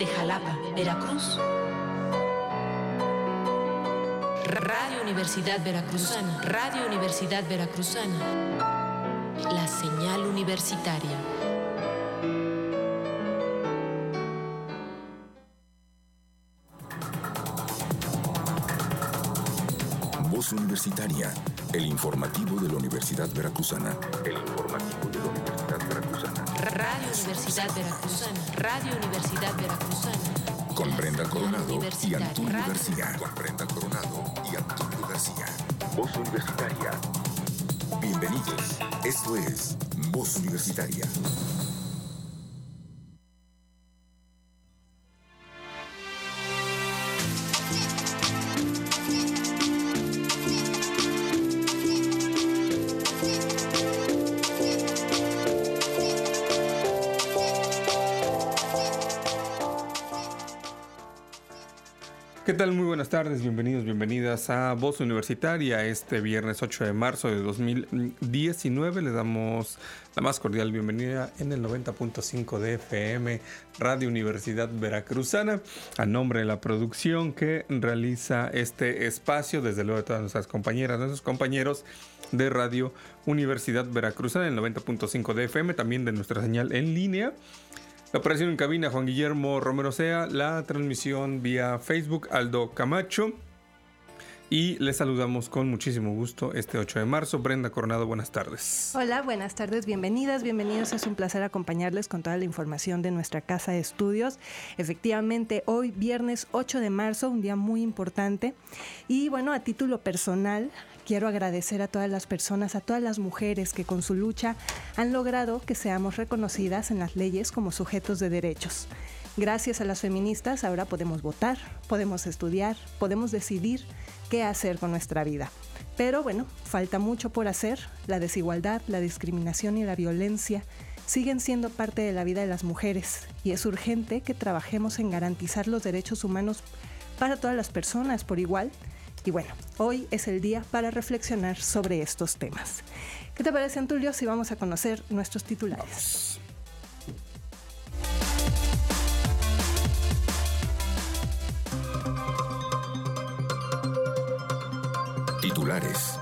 de Jalapa, Veracruz. Radio Universidad Veracruzana, Radio Universidad Veracruzana. La señal universitaria. Voz Universitaria, el informativo de la Universidad Veracruzana. El informativo de la Universidad Veracruzana. Radio Universidad Veracruzana, Radio Universidad Veracruzana. Con Brenda Coronado y Antonio Radio. García. Con Brenda Coronado y Antonio García. Voz Universitaria. Bienvenidos. Esto es Voz Universitaria. ¿Qué tal? Muy buenas tardes, bienvenidos, bienvenidas a Voz Universitaria. Este viernes 8 de marzo de 2019 le damos la más cordial bienvenida en el 90.5 de FM, Radio Universidad Veracruzana, a nombre de la producción que realiza este espacio, desde luego de todas nuestras compañeras, nuestros compañeros de Radio Universidad Veracruzana, en el 90.5 de FM, también de nuestra señal en línea. La operación en cabina, Juan Guillermo Romero Sea. La transmisión vía Facebook, Aldo Camacho. Y les saludamos con muchísimo gusto este 8 de marzo. Brenda Coronado, buenas tardes. Hola, buenas tardes, bienvenidas, bienvenidos. Es un placer acompañarles con toda la información de nuestra casa de estudios. Efectivamente, hoy viernes 8 de marzo, un día muy importante. Y bueno, a título personal, quiero agradecer a todas las personas, a todas las mujeres que con su lucha han logrado que seamos reconocidas en las leyes como sujetos de derechos. Gracias a las feministas ahora podemos votar, podemos estudiar, podemos decidir qué hacer con nuestra vida. Pero bueno, falta mucho por hacer. La desigualdad, la discriminación y la violencia siguen siendo parte de la vida de las mujeres y es urgente que trabajemos en garantizar los derechos humanos para todas las personas por igual. Y bueno, hoy es el día para reflexionar sobre estos temas. ¿Qué te parece, Antulio, si vamos a conocer nuestros titulares? Titulares.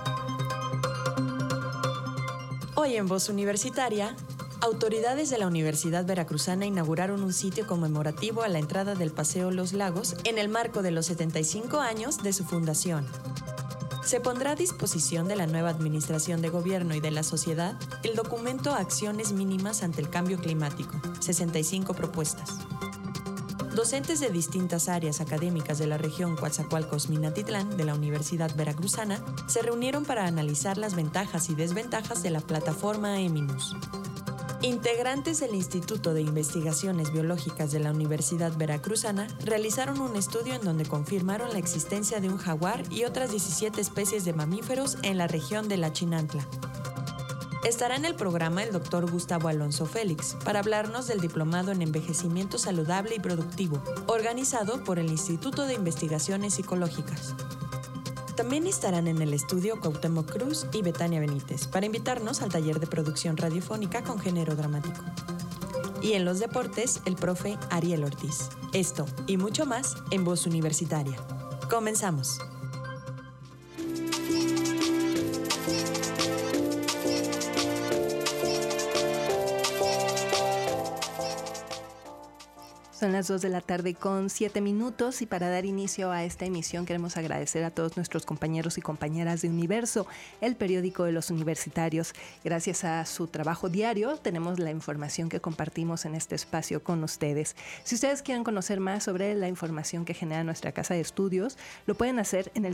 Hoy en Voz Universitaria, autoridades de la Universidad Veracruzana inauguraron un sitio conmemorativo a la entrada del Paseo Los Lagos en el marco de los 75 años de su fundación. Se pondrá a disposición de la nueva Administración de Gobierno y de la sociedad el documento Acciones Mínimas ante el Cambio Climático, 65 propuestas. Docentes de distintas áreas académicas de la región Coatzacoalcos-Minatitlán de la Universidad Veracruzana se reunieron para analizar las ventajas y desventajas de la plataforma Eminus. Integrantes del Instituto de Investigaciones Biológicas de la Universidad Veracruzana realizaron un estudio en donde confirmaron la existencia de un jaguar y otras 17 especies de mamíferos en la región de la Chinantla. Estará en el programa el doctor Gustavo Alonso Félix para hablarnos del Diplomado en Envejecimiento Saludable y Productivo, organizado por el Instituto de Investigaciones Psicológicas. También estarán en el estudio Cuauhtémoc Cruz y Betania Benítez para invitarnos al taller de producción radiofónica con género dramático. Y en los deportes, el profe Ariel Ortiz. Esto y mucho más en Voz Universitaria. Comenzamos. Son las 2 de la tarde con 7 minutos y para dar inicio a esta emisión queremos agradecer a todos nuestros compañeros y compañeras de Universo, el periódico de los universitarios. Gracias a su trabajo diario tenemos la información que compartimos en este espacio con ustedes. Si ustedes quieren conocer más sobre la información que genera nuestra casa de estudios, lo pueden hacer en el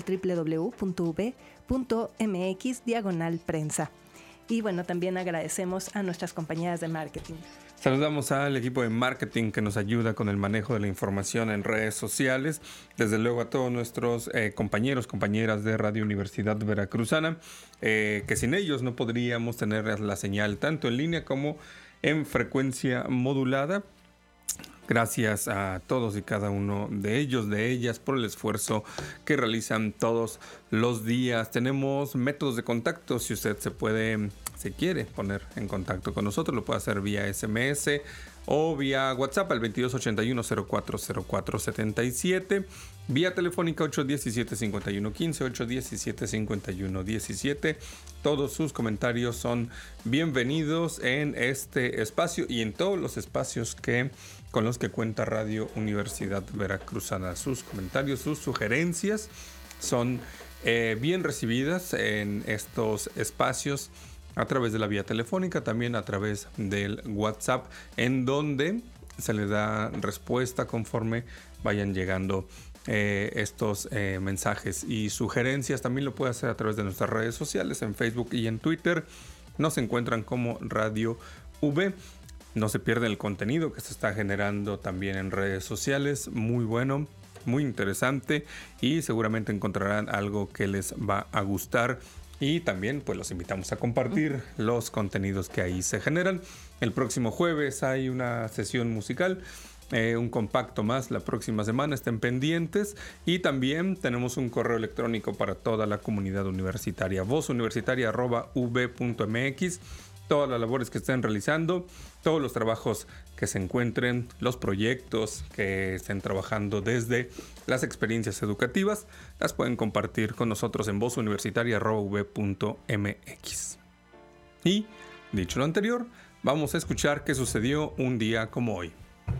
www.ub.mx/prensa. Y bueno, también agradecemos a nuestras compañeras de marketing. Saludamos al equipo de marketing que nos ayuda con el manejo de la información en redes sociales. Desde luego a todos nuestros compañeros, compañeras de Radio Universidad Veracruzana, que sin ellos no podríamos tener la señal tanto en línea como en frecuencia modulada. Gracias a todos y cada uno de ellos, de ellas, por el esfuerzo que realizan todos los días. Tenemos métodos de contacto. Si usted se quiere poner en contacto con nosotros, lo puede hacer vía SMS o vía WhatsApp al 2281-040477, vía telefónica 817-5115, 817-5117. Todos sus comentarios son bienvenidos en este espacio y en todos los espacios con los que cuenta Radio Universidad Veracruzana. Sus comentarios, sus sugerencias son bien recibidas en estos espacios a través de la vía telefónica, también a través del WhatsApp, en donde se le da respuesta conforme vayan llegando estos mensajes y sugerencias. También lo puede hacer a través de nuestras redes sociales, en Facebook y en Twitter. Nos encuentran como Radio V. No se pierden el contenido que se está generando también en redes sociales. Muy bueno, muy interesante, y seguramente encontrarán algo que les va a gustar. Y también pues los invitamos a compartir los contenidos que ahí se generan. El próximo jueves hay una sesión musical, un compacto más la próxima semana, estén pendientes. Y también tenemos un correo electrónico para toda la comunidad universitaria, vozuniversitaria@v.mx. Todas las labores que estén realizando, todos los trabajos que se encuentren, los proyectos que estén trabajando desde las experiencias educativas, las pueden compartir con nosotros en vozuniversitaria@v.mx. Y, dicho lo anterior, vamos a escuchar qué sucedió un día como hoy.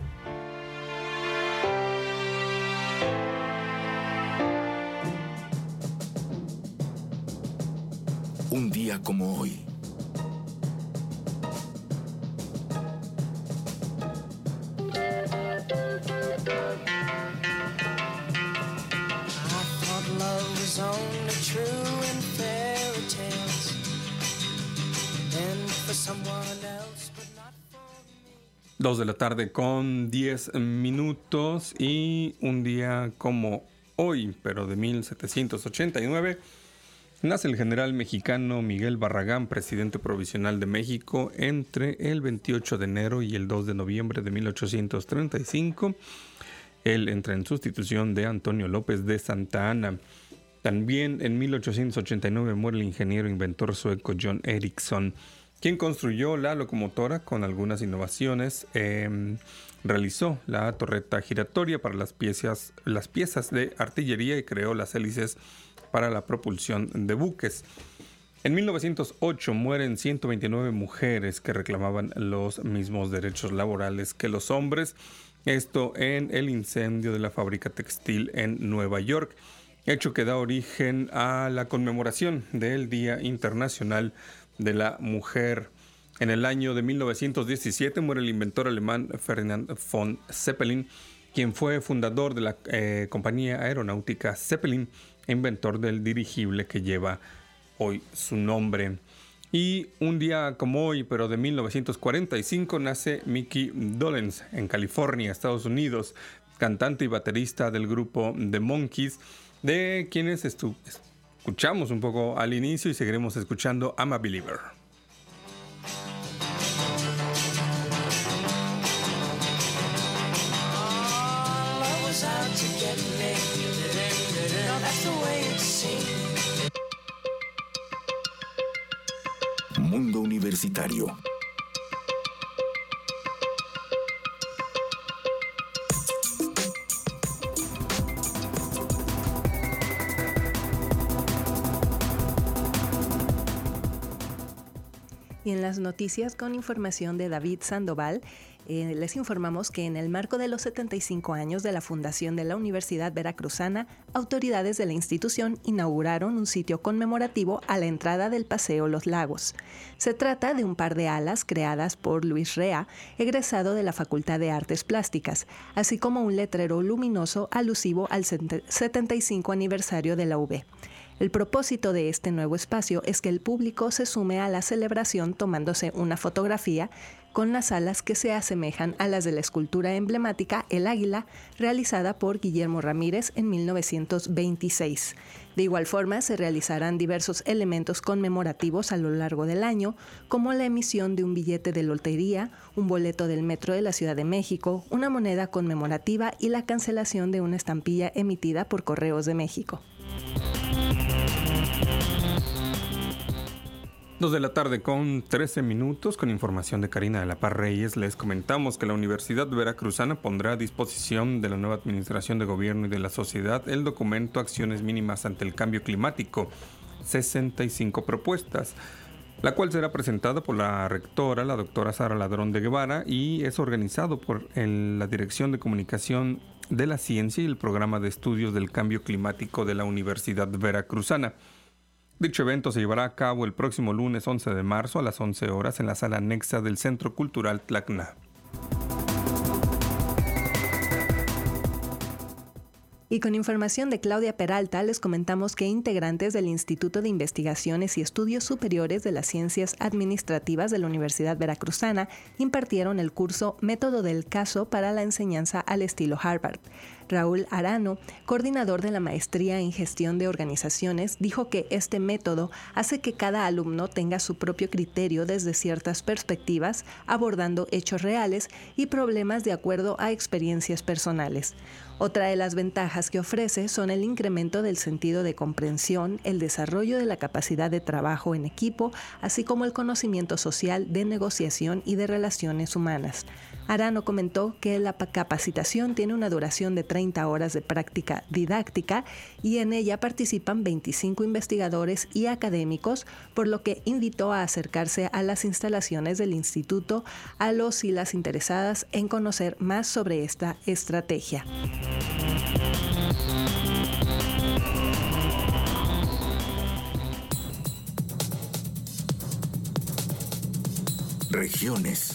Un día como hoy. Dos de la tarde con 10 minutos, y un día como hoy, pero de 1789, nace el general mexicano Miguel Barragán, presidente provisional de México, entre el 28 de enero y el 2 de noviembre de 1835. Él entra en sustitución de Antonio López de Santa Anna. También en 1889 muere el ingeniero e inventor sueco John Ericsson, quien construyó la locomotora con algunas innovaciones. Realizó la torreta giratoria para las piezas de artillería y creó las hélices para la propulsión de buques. En 1908 mueren 129 mujeres que reclamaban los mismos derechos laborales que los hombres. Esto en el incendio de la fábrica textil en Nueva York, hecho que da origen a la conmemoración del Día Internacional de la Mujer. En el año de 1917 muere el inventor alemán Ferdinand von Zeppelin, quien fue fundador de la compañía aeronáutica Zeppelin, inventor del dirigible que lleva hoy su nombre. Y un día como hoy, pero de 1945, nace Mickey Dolenz en California, Estados Unidos, cantante y baterista del grupo The Monkees, de quienes escuchamos un poco al inicio y seguiremos escuchando I'm a Believer. Mundo Universitario. Y en las noticias, con información de David Sandoval, les informamos que en el marco de los 75 años de la fundación de la Universidad Veracruzana, autoridades de la institución inauguraron un sitio conmemorativo a la entrada del Paseo Los Lagos. Se trata de un par de alas creadas por Luis Rea, egresado de la Facultad de Artes Plásticas, así como un letrero luminoso alusivo al 75 aniversario de la UV. El propósito de este nuevo espacio es que el público se sume a la celebración tomándose una fotografía con las alas que se asemejan a las de la escultura emblemática El Águila, realizada por Guillermo Ramírez en 1926. De igual forma, se realizarán diversos elementos conmemorativos a lo largo del año, como la emisión de un billete de lotería, un boleto del Metro de la Ciudad de México, una moneda conmemorativa y la cancelación de una estampilla emitida por Correos de México. 2 de la tarde con 13 minutos, con información de Karina de la Paz Reyes. Les comentamos que la Universidad Veracruzana pondrá a disposición de la nueva Administración de Gobierno y de la sociedad el documento Acciones Mínimas ante el Cambio Climático, 65 propuestas, la cual será presentada por la rectora, la doctora Sara Ladrón de Guevara, y es organizado por la Dirección de Comunicación de la Ciencia y el Programa de Estudios del Cambio Climático de la Universidad Veracruzana. Dicho evento se llevará a cabo el próximo lunes 11 de marzo a las 11 horas en la sala anexa del Centro Cultural Tlacna. Y con información de Claudia Peralta, les comentamos que integrantes del Instituto de Investigaciones y Estudios Superiores de las Ciencias Administrativas de la Universidad Veracruzana impartieron el curso Método del Caso para la enseñanza al estilo Harvard. Raúl Arano, coordinador de la Maestría en Gestión de Organizaciones, dijo que este método hace que cada alumno tenga su propio criterio desde ciertas perspectivas, abordando hechos reales y problemas de acuerdo a experiencias personales. Otra de las ventajas que ofrece son el incremento del sentido de comprensión, el desarrollo de la capacidad de trabajo en equipo, así como el conocimiento social de negociación y de relaciones humanas. Arano comentó que la capacitación tiene una duración de 30 horas de práctica didáctica y en ella participan 25 investigadores y académicos, por lo que invitó a acercarse a las instalaciones del instituto a los y las interesadas en conocer más sobre esta estrategia. Regiones.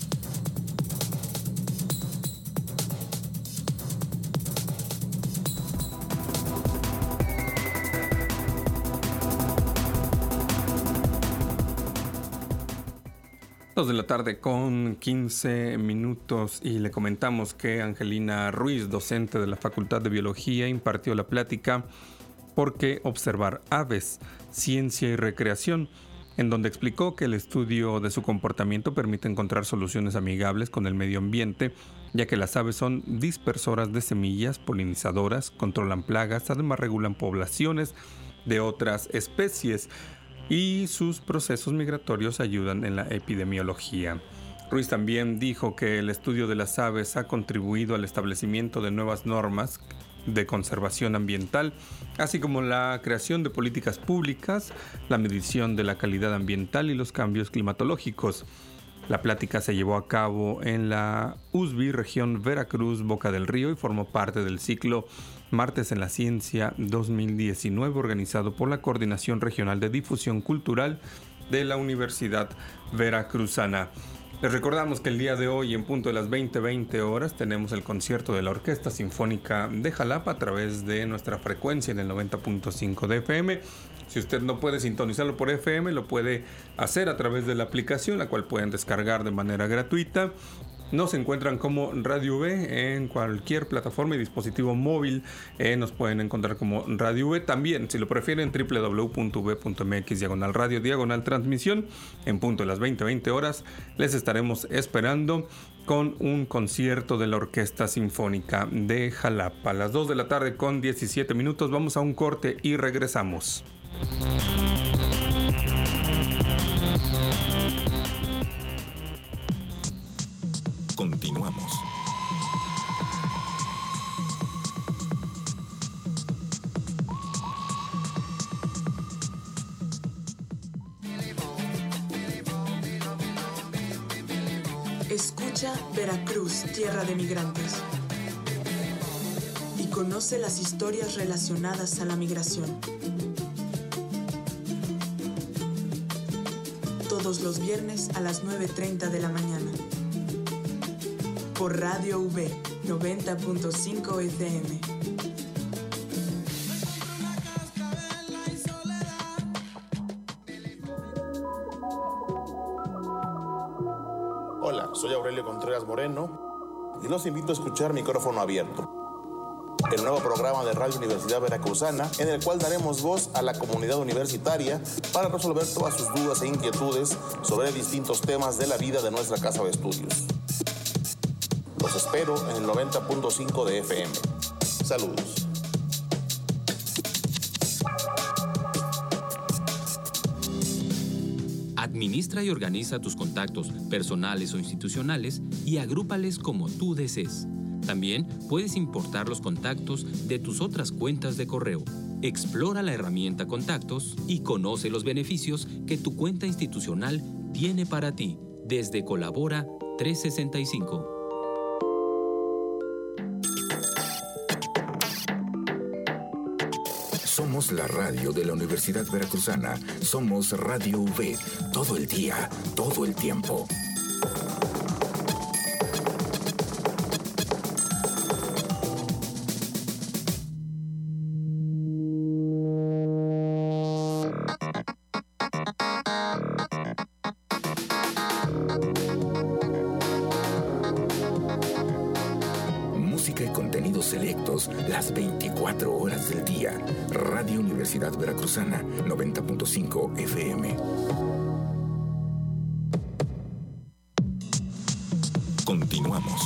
Dos de la tarde con 15 minutos y le comentamos que Angelina Ruiz, docente de la Facultad de Biología, impartió la plática ¿Por qué observar aves? Ciencia y recreación, en donde explicó que el estudio de su comportamiento permite encontrar soluciones amigables con el medio ambiente, ya que las aves son dispersoras de semillas, polinizadoras, controlan plagas, además regulan poblaciones de otras especies y sus procesos migratorios ayudan en la epidemiología. Ruiz también dijo que el estudio de las aves ha contribuido al establecimiento de nuevas normas de conservación ambiental, así como la creación de políticas públicas, la medición de la calidad ambiental y los cambios climatológicos. La plática se llevó a cabo en la USB, región Veracruz, Boca del Río, y formó parte del ciclo Martes en la Ciencia 2019, organizado por la Coordinación Regional de Difusión Cultural de la Universidad Veracruzana. Les recordamos que el día de hoy, en punto de las 20:20 horas, tenemos el concierto de la Orquesta Sinfónica de Jalapa a través de nuestra frecuencia en el 90.5 de FM. Si usted no puede sintonizarlo por FM, lo puede hacer a través de la aplicación, la cual pueden descargar de manera gratuita. Nos encuentran como Radio V en cualquier plataforma y dispositivo móvil. Nos pueden encontrar como Radio V. También, si lo prefieren, www.v.mx/radio/transmisión. En punto de las 20:20 horas les estaremos esperando con un concierto de la Orquesta Sinfónica de Jalapa. A las 2 de la tarde con 17 minutos vamos a un corte y regresamos. Continuamos. Escucha Veracruz, tierra de migrantes. Y conoce las historias relacionadas a la migración. Todos los viernes a las 9:30 de la mañana. Por Radio V 90.5 FM. Hola, soy Aurelio Contreras Moreno y los invito a escuchar Micrófono Abierto, el nuevo programa de Radio Universidad Veracruzana, en el cual daremos voz a la comunidad universitaria para resolver todas sus dudas e inquietudes sobre distintos temas de la vida de nuestra casa de estudios. Los espero en el 90.5 de FM. Saludos. Administra y organiza tus contactos personales o institucionales y agrúpales como tú desees. También puedes importar los contactos de tus otras cuentas de correo. Explora la herramienta Contactos y conoce los beneficios que tu cuenta institucional tiene para ti desde Colabora 365. Somos la radio de la Universidad Veracruzana. Somos Radio V. Todo el día, todo el tiempo. Música y contenidos selectos las 24 horas del día. Radio Universidad Veracruzana, 90.5 FM. Continuamos.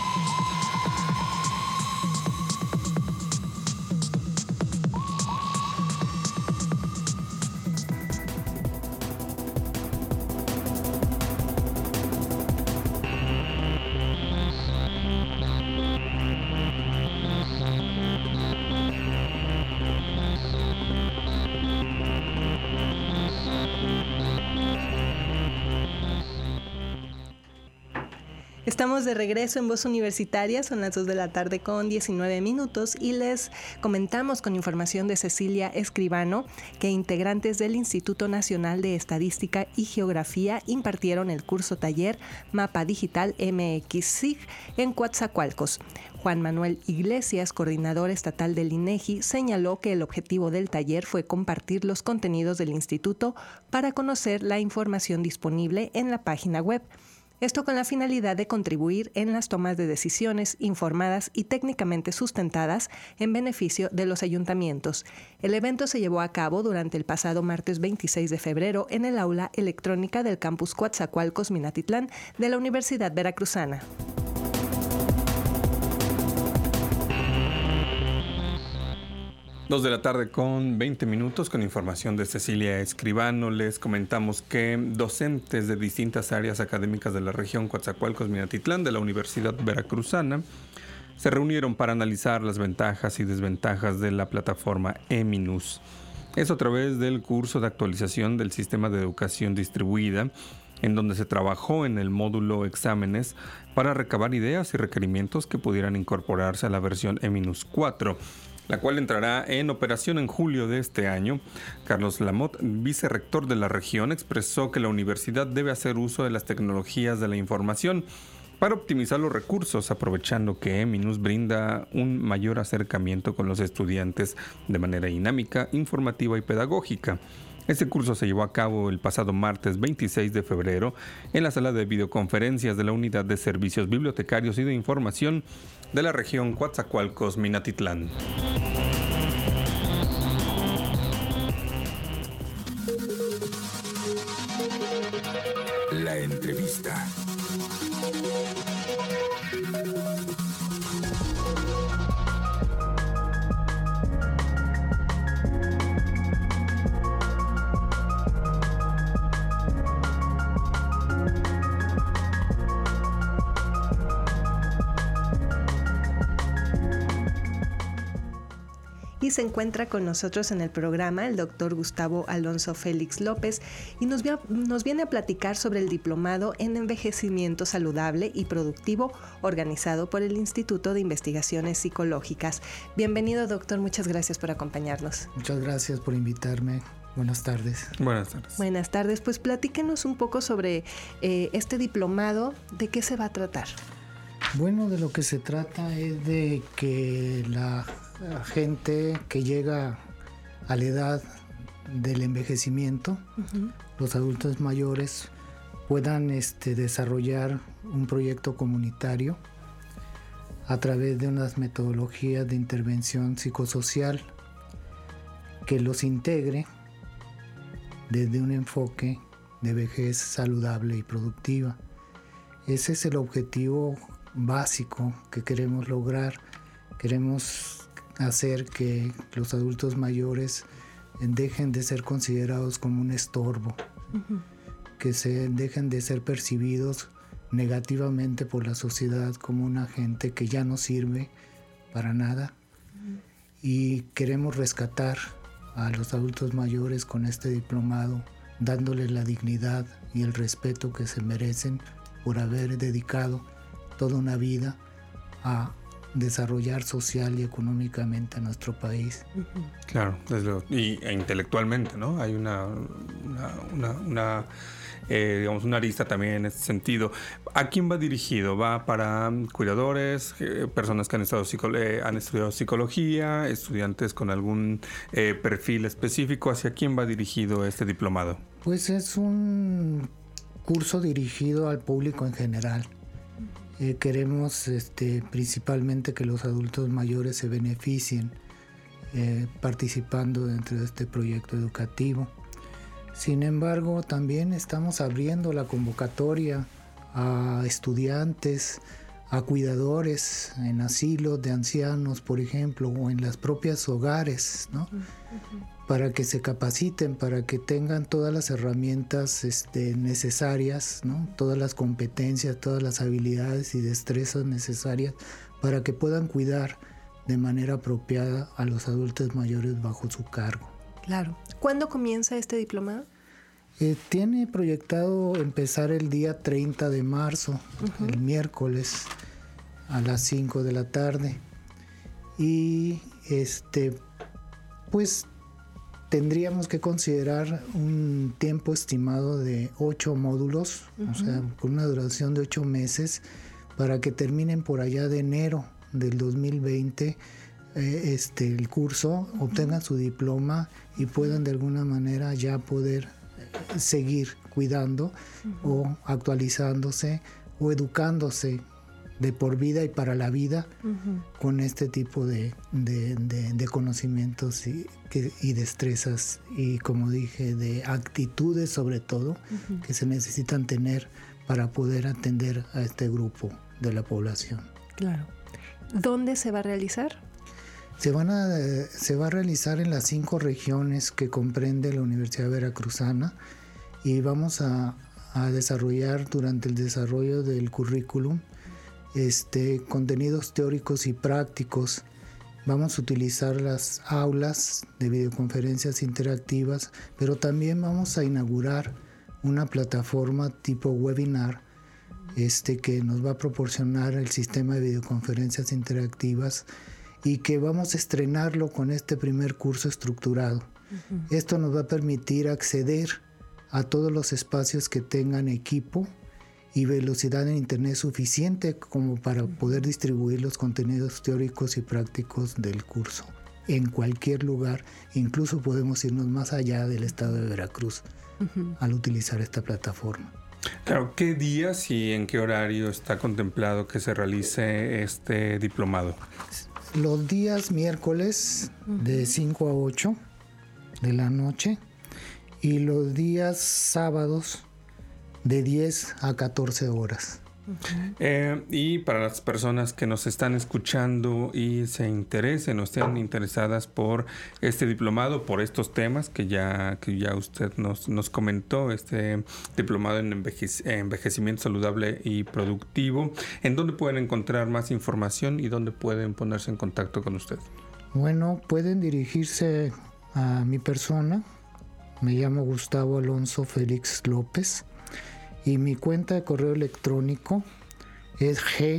Estamos de regreso en Voz Universitaria, son las 2 de la tarde con 19 minutos y les comentamos con información de Cecilia Escribano que integrantes del Instituto Nacional de Estadística y Geografía impartieron el curso taller Mapa Digital MX-SIG en Coatzacoalcos. Juan Manuel Iglesias, coordinador estatal del INEGI, señaló que el objetivo del taller fue compartir los contenidos del instituto para conocer la información disponible en la página web. Esto con la finalidad de contribuir en las tomas de decisiones informadas y técnicamente sustentadas en beneficio de los ayuntamientos. El evento se llevó a cabo durante el pasado martes 26 de febrero en el aula electrónica del campus Coatzacoalcos Minatitlán de la Universidad Veracruzana. 2 de la tarde con 20 minutos con información de Cecilia Escribano. Les comentamos que docentes de distintas áreas académicas de la región Coatzacoalcos-Minatitlán de la Universidad Veracruzana se reunieron para analizar las ventajas y desventajas de la plataforma EMINUS. Eso a través del curso de actualización del sistema de educación distribuida, en donde se trabajó en el módulo exámenes para recabar ideas y requerimientos que pudieran incorporarse a la versión EMINUS 4. La cual entrará en operación en julio de este año. Carlos Lamotte, vicerrector de la región, expresó que la universidad debe hacer uso de las tecnologías de la información para optimizar los recursos, aprovechando que EMINUS brinda un mayor acercamiento con los estudiantes de manera dinámica, informativa y pedagógica. Este curso se llevó a cabo el pasado martes 26 de febrero en la sala de videoconferencias de la Unidad de Servicios Bibliotecarios y de Información de la región Coatzacoalcos-Minatitlán. La entrevista. Y se encuentra con nosotros en el programa el doctor Gustavo Alonso Félix López y nos viene a platicar sobre el diplomado en envejecimiento saludable y productivo organizado por el Instituto de Investigaciones Psicológicas. Bienvenido, doctor, muchas gracias por acompañarnos. Muchas gracias por invitarme. Buenas tardes. Buenas tardes. Buenas tardes, pues platíquenos un poco sobre este diplomado, ¿de qué se va a tratar? Bueno, de lo que se trata es de que la gente que llega a la edad del envejecimiento, los adultos mayores, puedan desarrollar un proyecto comunitario a través de unas metodologías de intervención psicosocial que los integre desde un enfoque de vejez saludable y productiva. Ese es el objetivo básico que queremos lograr. Queremos hacer que los adultos mayores dejen de ser considerados como un estorbo, que se dejen de ser percibidos negativamente por la sociedad como una gente que ya no sirve para nada. Y queremos rescatar a los adultos mayores con este diplomado, dándoles la dignidad y el respeto que se merecen por haber dedicado toda una vida a desarrollar social y económicamente a nuestro país. Claro, e intelectualmente, ¿no? Hay una digamos, una arista también en este sentido. ¿A quién va dirigido? ¿Va para cuidadores, personas que han estudiado psicología, estudiantes con algún perfil específico? ¿Hacia quién va dirigido este diplomado? Pues es un curso dirigido al público en general. Queremos principalmente que los adultos mayores se beneficien participando dentro de este proyecto educativo. Sin embargo, también estamos abriendo la convocatoria a estudiantes, a cuidadores en asilos de ancianos, por ejemplo, o en las propias hogares, ¿no? Para que se capaciten, para que tengan todas las herramientas necesarias, ¿no? Todas las competencias, todas las habilidades y destrezas necesarias para que puedan cuidar de manera apropiada a los adultos mayores bajo su cargo. Claro. ¿Cuándo comienza este diplomado? Tiene proyectado empezar el día 30 de marzo, el miércoles, a las 5 de la tarde. Y pues tendríamos que considerar un tiempo estimado de 8 módulos, o sea, con una duración de 8 meses, para que terminen por allá de enero del 2020 el curso, obtengan su diploma y puedan de alguna manera ya poder seguir cuidando o actualizándose o educándose de por vida y para la vida con este tipo de conocimientos y destrezas y, como dije, de actitudes sobre todo que se necesitan tener para poder atender a este grupo de la población. Claro. ¿Dónde se va a realizar? Se va a realizar en las 5 regiones que comprende la Universidad Veracruzana y vamos a desarrollar durante el desarrollo del currículum contenidos teóricos y prácticos. Vamos a utilizar las aulas de videoconferencias interactivas, pero también vamos a inaugurar una plataforma tipo webinar que nos va a proporcionar el sistema de videoconferencias interactivas y que vamos a estrenarlo con este primer curso estructurado. Esto nos va a permitir acceder a todos los espacios que tengan equipo y velocidad en internet suficiente como para poder distribuir los contenidos teóricos y prácticos del curso en cualquier lugar. Incluso podemos irnos más allá del estado de Veracruz al utilizar esta plataforma. Claro, ¿qué días y en qué horario está contemplado que se realice este diplomado? Los días miércoles de 5 a 8 de la noche y los días sábados de 10 a 14 horas. Y para las personas que nos están escuchando y se interesen o estén interesadas por este diplomado, por estos temas que ya usted nos comentó, este diplomado en envejecimiento saludable y productivo, ¿en dónde pueden encontrar más información y dónde pueden ponerse en contacto con usted? Bueno, pueden dirigirse a mi persona. Me llamo Gustavo Alonso Félix López. Y mi cuenta de correo electrónico es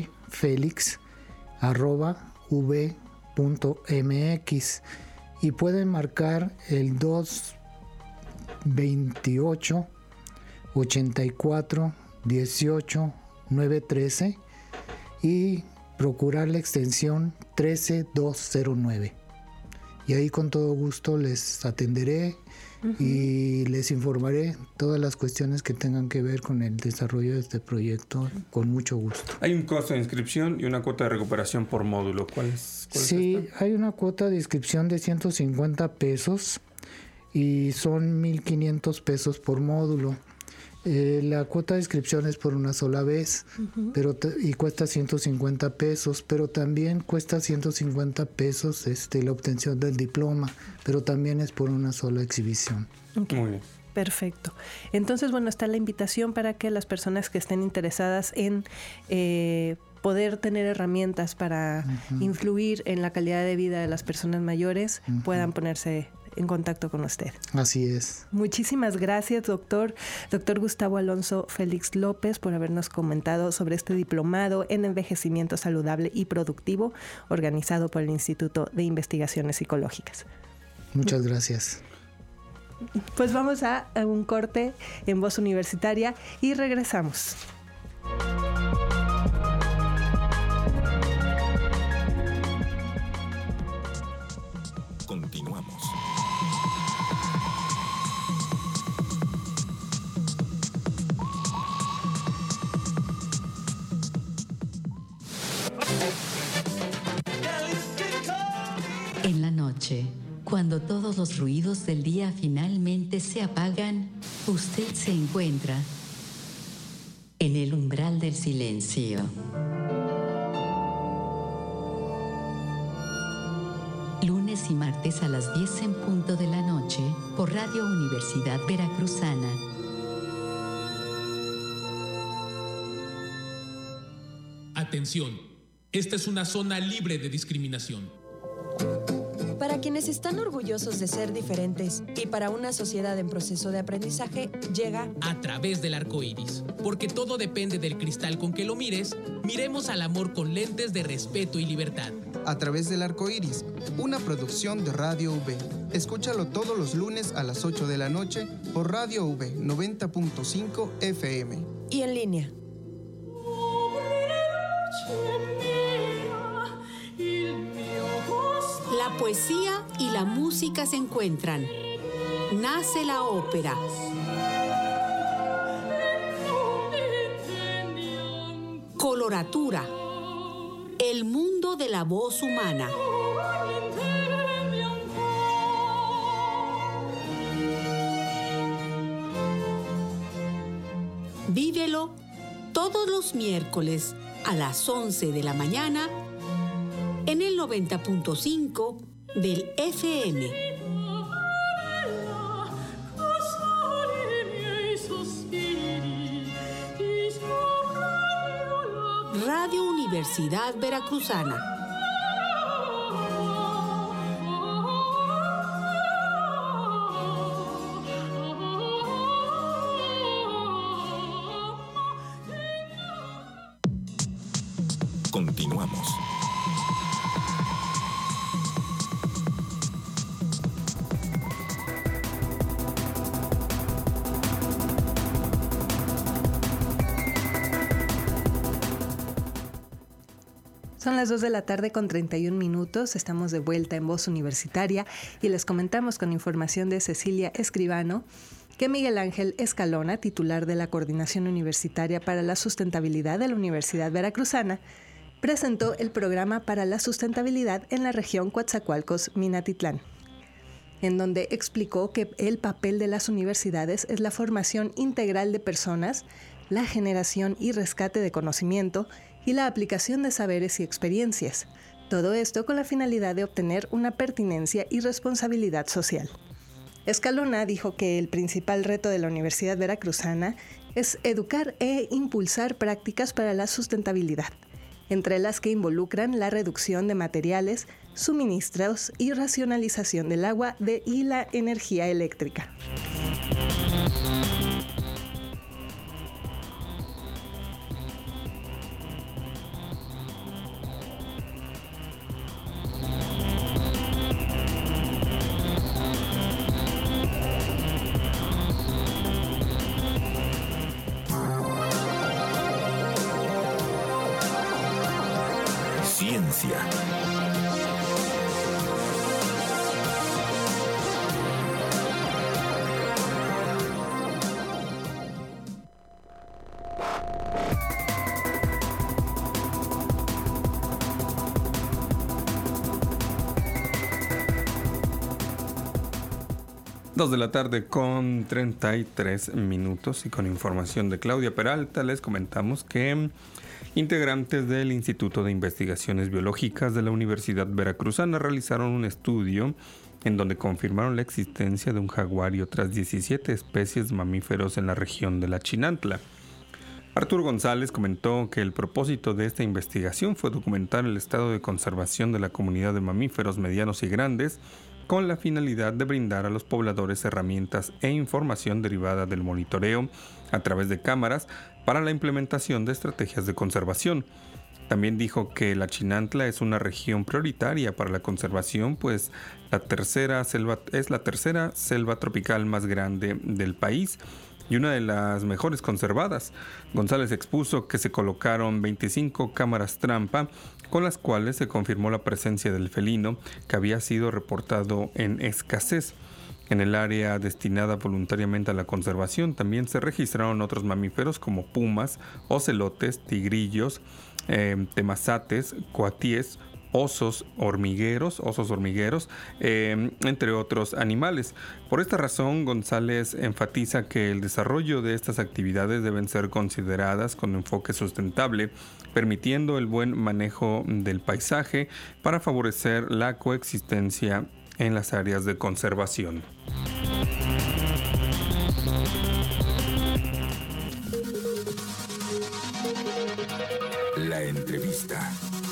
gfelix@v.mx y pueden marcar el 228 84 18 913 y procurar la extensión 13209. Y ahí con todo gusto les atenderé y les informaré todas las cuestiones que tengan que ver con el desarrollo de este proyecto con mucho gusto. Hay un costo de inscripción y una cuota de recuperación por módulo. ¿Cuál es esta? Hay una cuota de inscripción de 150 pesos y son 1,500 pesos por módulo. La cuota de inscripción es por una sola vez y cuesta 150 pesos, pero también cuesta 150 pesos la obtención del diploma, pero también es por una sola exhibición. Okay. Muy bien. Perfecto. Entonces, bueno, está la invitación para que las personas que estén interesadas en poder tener herramientas para influir en la calidad de vida de las personas mayores puedan ponerse en contacto con usted. Así es. Muchísimas gracias, doctor Gustavo Alonso Félix López, por habernos comentado sobre este diplomado en envejecimiento saludable y productivo organizado por el Instituto de Investigaciones Psicológicas. Muchas gracias. Pues vamos a un corte en Voz Universitaria y regresamos. Continuamos. En la noche, cuando todos los ruidos del día finalmente se apagan, usted se encuentra en el umbral del silencio. Lunes y martes a las 10 en punto de la noche por Radio Universidad Veracruzana. Atención, esta es una zona libre de discriminación. Para quienes están orgullosos de ser diferentes y para una sociedad en proceso de aprendizaje, llega A través del arco iris. Porque todo depende del cristal con que lo mires, miremos al amor con lentes de respeto y libertad. A través del arco iris, una producción de Radio V. Escúchalo todos los lunes a las 8 de la noche por Radio V 90.5 FM. y en línea. La poesía y la música se encuentran. Nace la ópera. Coloratura. El mundo de la voz humana. Vívelo todos los miércoles a las 11 de la mañana en el 90.5 del FM. Radio Universidad Veracruzana. Continuamos. Son las 2 de la tarde con 31 minutos. Estamos de vuelta en Voz Universitaria y les comentamos con información de Cecilia Escribano que Miguel Ángel Escalona, titular de la Coordinación Universitaria para la Sustentabilidad de la Universidad Veracruzana, presentó el Programa para la Sustentabilidad en la región Coatzacoalcos-Minatitlán, en donde explicó que el papel de las universidades es la formación integral de personas, la generación y rescate de conocimiento y la aplicación de saberes y experiencias. Todo esto con la finalidad de obtener una pertinencia y responsabilidad social. Escalona dijo que el principal reto de la Universidad Veracruzana es educar e impulsar prácticas para la sustentabilidad, entre las que involucran la reducción de materiales, suministros y racionalización del agua y la energía eléctrica. Ciencia. Dos de la tarde con 33 minutos y con información de Claudia Peralta les comentamos que integrantes del Instituto de Investigaciones Biológicas de la Universidad Veracruzana realizaron un estudio en donde confirmaron la existencia de un jaguar y otras 17 especies de mamíferos en la región de la Chinantla. Arturo González comentó que el propósito de esta investigación fue documentar el estado de conservación de la comunidad de mamíferos medianos y grandes, con la finalidad de brindar a los pobladores herramientas e información derivada del monitoreo a través de cámaras para la implementación de estrategias de conservación. También dijo que la Chinantla es una región prioritaria para la conservación, pues es la tercera selva tropical más grande del país y una de las mejores conservadas. González expuso que se colocaron 25 cámaras trampa, con las cuales se confirmó la presencia del felino, que había sido reportado en escasez. En el área destinada voluntariamente a la conservación también se registraron otros mamíferos como pumas, ocelotes, tigrillos, temazates, coatíes, osos hormigueros, entre otros animales. Por esta razón, González enfatiza que el desarrollo de estas actividades deben ser consideradas con enfoque sustentable, permitiendo el buen manejo del paisaje para favorecer la coexistencia en las áreas de conservación. La entrevista.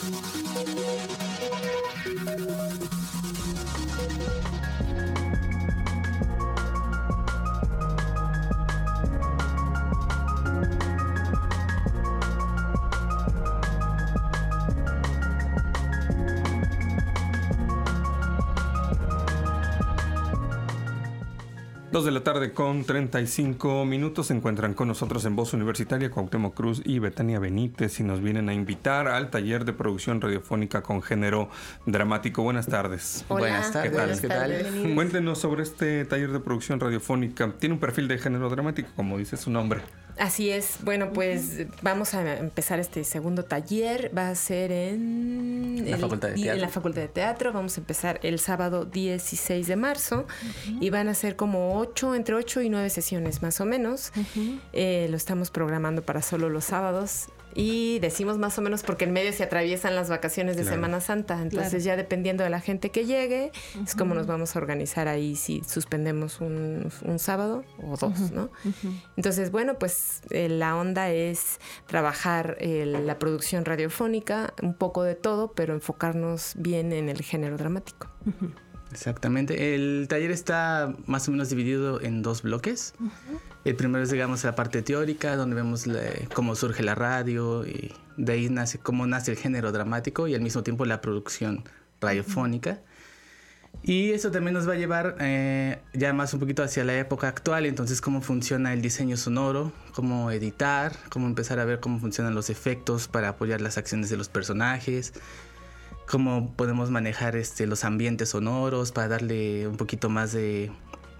Dos de la tarde con 35 minutos. Se encuentran con nosotros en Voz Universitaria Cuauhtémoc Cruz y Betania Benítez y nos vienen a invitar al taller de producción radiofónica con género dramático. Buenas tardes. Hola. Buenas tardes. ¿Qué tal? Cuéntenos sobre este taller de producción radiofónica. Tiene un perfil de género dramático, como dice su nombre. Así es. Bueno, pues vamos a empezar este segundo taller. Va a ser en la Facultad de Teatro. Vamos a empezar el sábado 16 de marzo y van a ser como entre 8 y 9 sesiones más o menos. Lo estamos programando para solo los sábados. Y decimos más o menos porque en medio se atraviesan las vacaciones de Semana Santa. Entonces ya dependiendo de la gente que llegue, es como nos vamos a organizar ahí si suspendemos un sábado o dos, ¿no? Entonces, bueno, pues la onda es trabajar la producción radiofónica, un poco de todo, pero enfocarnos bien en el género dramático. Exactamente. El taller está más o menos dividido en 2 bloques. El primero es, digamos, la parte teórica, donde vemos cómo surge la radio y de ahí cómo nace el género dramático y al mismo tiempo la producción radiofónica. Y eso también nos va a llevar ya más un poquito hacia la época actual, entonces cómo funciona el diseño sonoro, cómo editar, cómo empezar a ver cómo funcionan los efectos para apoyar las acciones de los personajes, cómo podemos manejar los ambientes sonoros para darle un poquito más de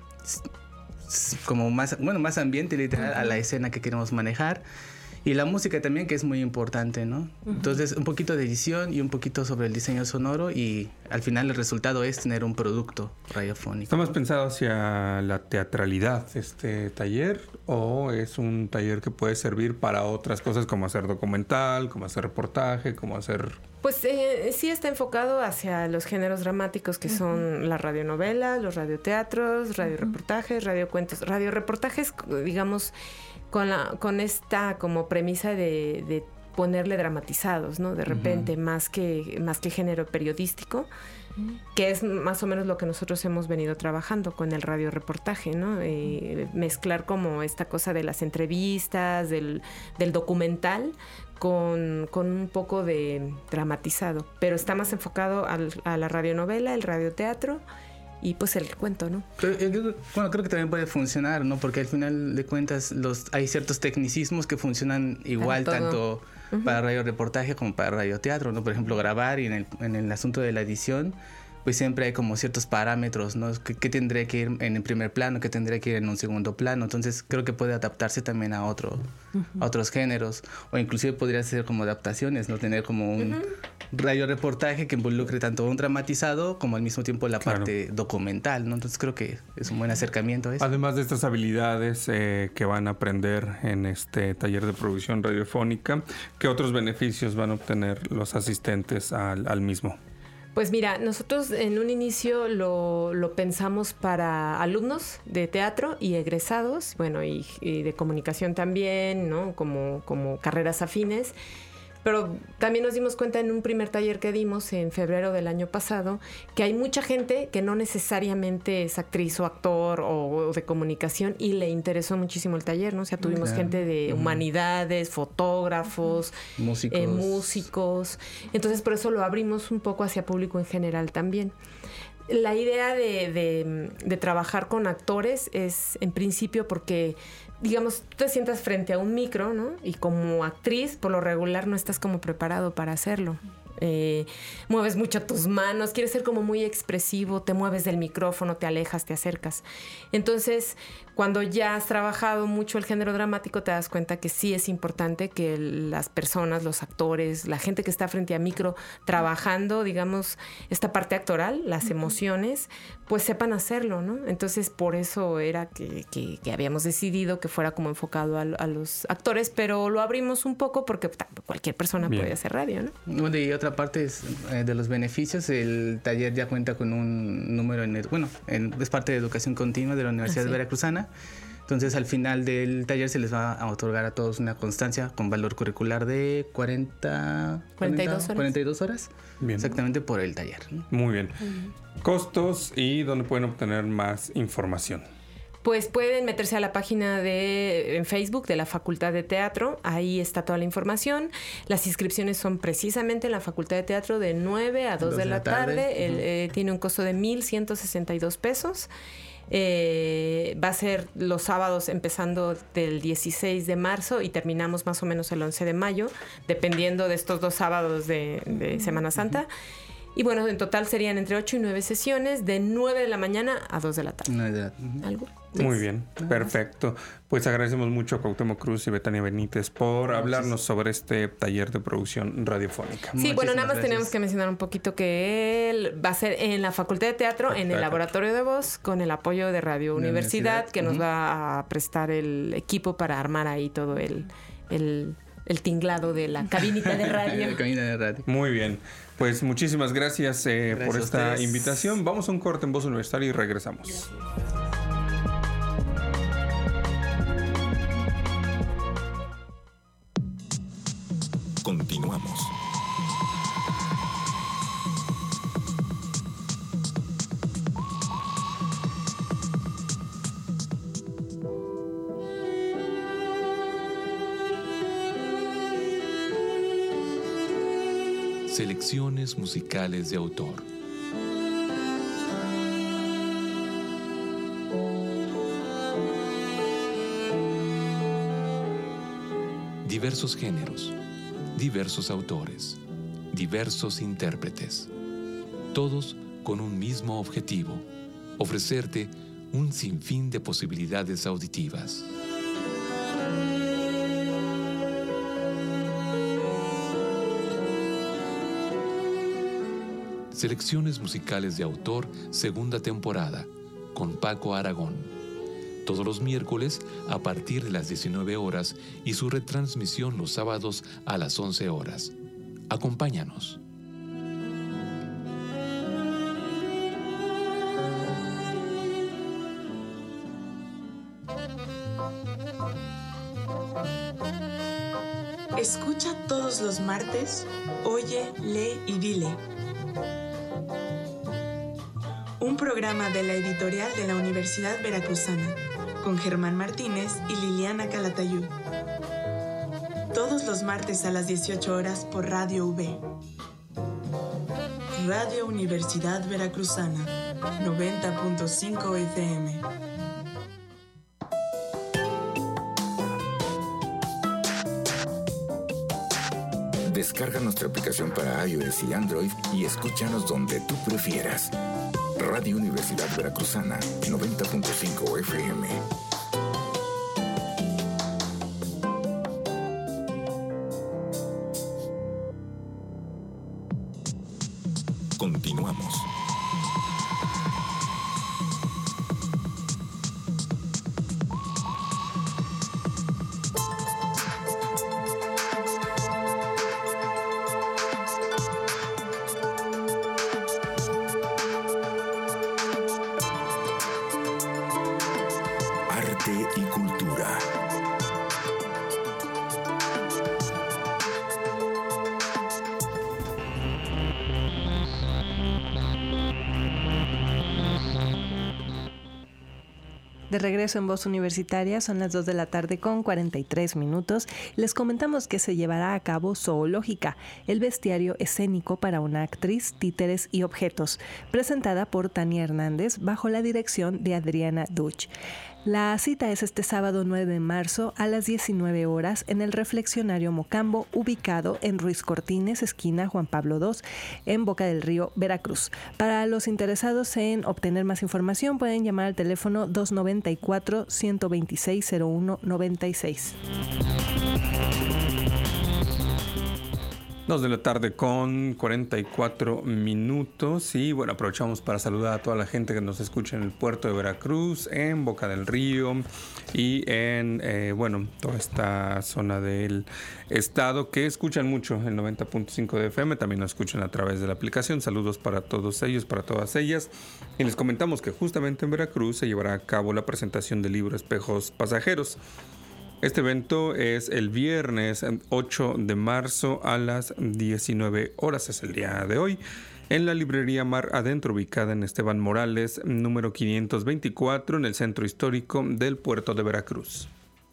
más ambiente literal a la escena que queremos manejar, y la música también, que es muy importante, ¿no? Entonces un poquito de edición y un poquito sobre el diseño sonoro, y al final el resultado es tener un producto radiofónico. ¿Está más pensado hacia la teatralidad este taller, o es un taller que puede servir para otras cosas como hacer documental, como hacer reportaje, como hacer...? Pues sí está enfocado hacia los géneros dramáticos que son la radionovela, los radioteatros, radioreportajes, radiocuentos. Radioreportajes, digamos, con esta como premisa de ponerle dramatizados, ¿no? De repente, más que género periodístico, que es más o menos lo que nosotros hemos venido trabajando con el radioreportaje, ¿no? Mezclar como esta cosa de las entrevistas, del documental, con un poco de dramatizado, pero está más enfocado a la radionovela, el radioteatro y pues el cuento, ¿no? Pero, bueno, creo que también puede funcionar, ¿no? Porque al final de cuentas hay ciertos tecnicismos que funcionan igual tanto para radioreportaje como para radioteatro, ¿no? Por ejemplo, grabar, y en el asunto de la edición, pues siempre hay como ciertos parámetros, ¿no? ¿Qué tendría que ir en el primer plano? ¿Qué tendría que ir en un segundo plano? Entonces creo que puede adaptarse también a otros géneros, o inclusive podría ser como adaptaciones, ¿no? Tener como un radioreportaje que involucre tanto un dramatizado como al mismo tiempo la parte documental, ¿no? Entonces creo que es un buen acercamiento a eso. Además de estas habilidades que van a aprender en este taller de producción radiofónica, ¿qué otros beneficios van a obtener los asistentes al mismo? Pues mira, nosotros en un inicio lo pensamos para alumnos de teatro y egresados, bueno, y de comunicación también, ¿no? Como carreras afines. Pero también nos dimos cuenta en un primer taller que dimos en febrero del año pasado que hay mucha gente que no necesariamente es actriz o actor o de comunicación y le interesó muchísimo el taller, ¿no? O sea, tuvimos gente de humanidades, fotógrafos, músicos. Entonces, por eso lo abrimos un poco hacia público en general también. La idea de trabajar con actores es, en principio, porque, digamos, tú te sientas frente a un micro, ¿no? Y como actriz, por lo regular, no estás como preparado para hacerlo. Mueves mucho tus manos, quieres ser como muy expresivo, te mueves del micrófono, te alejas, te acercas. Entonces, cuando ya has trabajado mucho el género dramático, te das cuenta que sí es importante que las personas, los actores, la gente que está frente a micro trabajando, digamos, esta parte actoral, las emociones, pues sepan hacerlo, ¿no? Entonces, por eso era que habíamos decidido que fuera como enfocado a los actores, pero lo abrimos un poco porque cualquier persona puede hacer radio, ¿no? Bueno, y otra parte es, de los beneficios, el taller ya cuenta con un número, es parte de educación continua de la Universidad Veracruzana. Entonces, al final del taller se les va a otorgar a todos una constancia con valor curricular de 42 horas. Bien. Exactamente por el taller, ¿no? Muy bien. Costos y dónde pueden obtener más información. Pues pueden meterse a la página en Facebook de la Facultad de Teatro. Ahí está toda la información. Las inscripciones son precisamente en la Facultad de Teatro de 9 a 2 de la tarde. Tiene un costo de 1,162 pesos. Va a ser los sábados empezando del 16 de marzo y terminamos más o menos el 11 de mayo, dependiendo de estos 2 sábados de Semana Santa. Y bueno, en total serían entre 8 y 9 sesiones de 9 de la mañana a 2 de la tarde. ¿Algo? Muy bien, perfecto. Pues agradecemos mucho a Cuauhtémoc Cruz y Betania Benítez por hablarnos sobre este taller de producción radiofónica. Sí, bueno, nada más tenemos que mencionar un poquito que él va a ser en la Facultad de Teatro, en el Laboratorio de Voz, con el apoyo de Radio Universidad, que nos va a prestar el equipo para armar ahí todo el tinglado de la cabinita de radio. Muy bien. Pues muchísimas gracias por esta invitación. Vamos a un corte en Voz Universitaria y regresamos. Continuamos. Selecciones musicales de autor. Diversos géneros, diversos autores, diversos intérpretes, todos con un mismo objetivo: ofrecerte un sinfín de posibilidades auditivas. Selecciones musicales de autor, segunda temporada, con Paco Aragón. Todos los miércoles a partir de las 19 horas y su retransmisión los sábados a las 11 horas. Acompáñanos. Escucha todos los martes, oye, lee y dile. Un programa de la editorial de la Universidad Veracruzana, con Germán Martínez y Liliana Calatayud. Todos los martes a las 18 horas por Radio UB. Radio Universidad Veracruzana, 90.5 FM. Descarga nuestra aplicación para iOS y Android y escúchanos donde tú prefieras. Radio Universidad Veracruzana, 90.5 FM. Continuamos. De regreso en Voz Universitaria, son las 2 de la tarde con 43 minutos. Les comentamos que se llevará a cabo Zoológica, el bestiario escénico para una actriz, títeres y objetos, presentada por Tania Hernández bajo la dirección de Adriana Duch. La cita es este sábado 9 de marzo a las 19 horas en el Reflexionario Mocambo, ubicado en Ruiz Cortines, esquina Juan Pablo II, en Boca del Río, Veracruz. Para los interesados en obtener más información, pueden llamar al teléfono 294-126-0196. 2 de la tarde con 44 minutos y bueno, aprovechamos para saludar a toda la gente que nos escucha en el puerto de Veracruz, en Boca del Río y en, toda esta zona del estado que escuchan mucho el 90.5 de FM, también nos escuchan a través de la aplicación. Saludos para todos ellos, para todas ellas. Y les comentamos que justamente en Veracruz se llevará a cabo la presentación del libro Espejos Pasajeros. Este evento es el viernes 8 de marzo a las 19 horas, es el día de hoy, en la librería Mar Adentro, ubicada en Esteban Morales, número 524, en el centro histórico del puerto de Veracruz.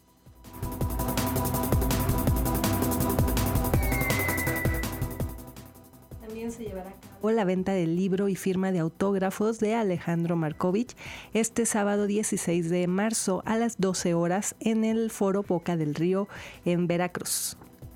También se llevará a cabo la venta del libro y firma de autógrafos de Alejandro Markovich este sábado 16 de marzo a las 12 horas en el Foro Boca del Río en Veracruz.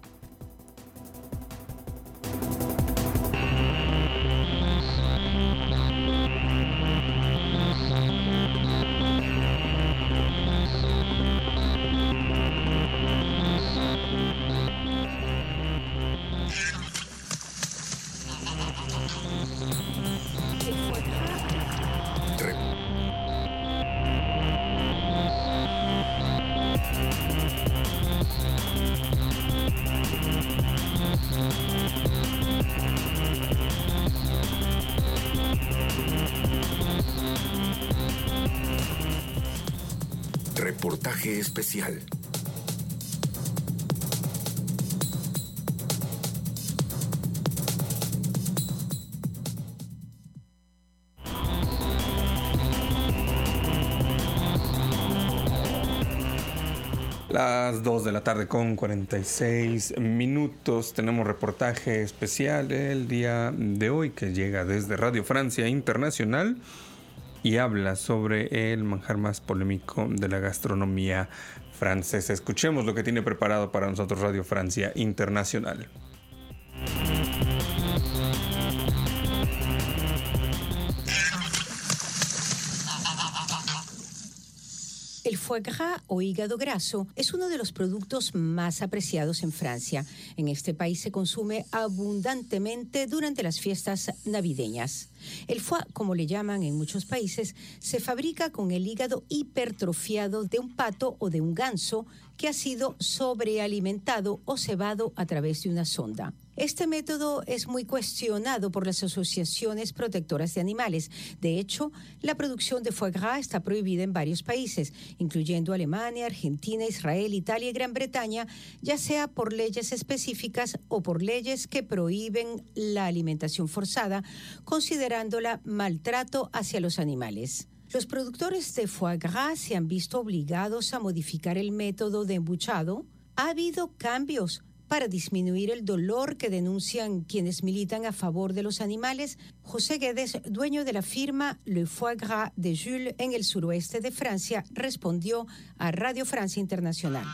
Reportaje especial. Las 2 de la tarde con 46 minutos. Tenemos reportaje especial el día de hoy que llega desde Radio Francia Internacional y habla sobre el manjar más polémico de la gastronomía francesa. Escuchemos lo que tiene preparado para nosotros Radio Francia Internacional. El foie gras o hígado graso es uno de los productos más apreciados en Francia. En este país se consume abundantemente durante las fiestas navideñas. El foie, como le llaman en muchos países, se fabrica con el hígado hipertrofiado de un pato o de un ganso que ha sido sobrealimentado o cebado a través de una sonda. Este método es muy cuestionado por las asociaciones protectoras de animales. De hecho, la producción de foie gras está prohibida en varios países, incluyendo Alemania, Argentina, Israel, Italia y Gran Bretaña, ya sea por leyes específicas o por leyes que prohíben la alimentación forzada, considerándola maltrato hacia los animales. Los productores de foie gras se han visto obligados a modificar el método de embuchado. Ha habido cambios para disminuir el dolor que denuncian quienes militan a favor de los animales. José Guedes, dueño de la firma Le Foie Gras de Jules en el suroeste de Francia, respondió a Radio Francia Internacional.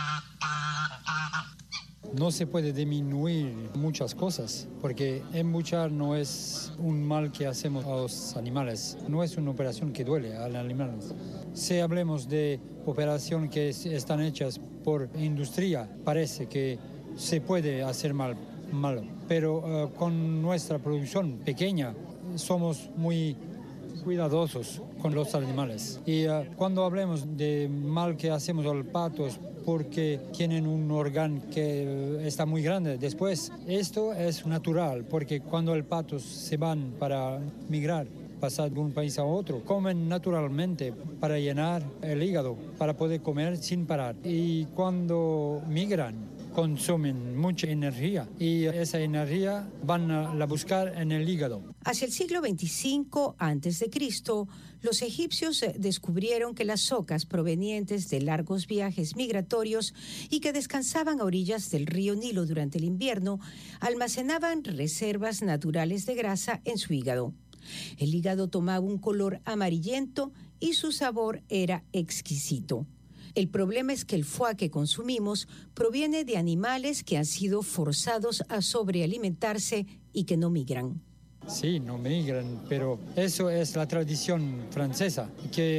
No se puede disminuir muchas cosas, porque embuchar no es un mal que hacemos a los animales, no es una operación que duele a los animales. Si hablemos de operaciones que están hechas por industria, parece que se puede hacer malo, pero con nuestra producción pequeña somos muy cuidadosos con los animales. Y cuando hablemos de mal que hacemos a los patos porque tienen un órgano que está muy grande, después esto es natural, porque cuando los patos se van para migrar, pasar de un país a otro, comen naturalmente para llenar el hígado, para poder comer sin parar. Y cuando migran, consumen mucha energía y esa energía van a buscar en el hígado. Hacia el siglo XXV a.C., los egipcios descubrieron que las ocas provenientes de largos viajes migratorios y que descansaban a orillas del río Nilo durante el invierno almacenaban reservas naturales de grasa en su hígado. El hígado tomaba un color amarillento y su sabor era exquisito. El problema es que el foie que consumimos proviene de animales que han sido forzados a sobrealimentarse y que no migran. Sí, no migran, pero eso es la tradición francesa,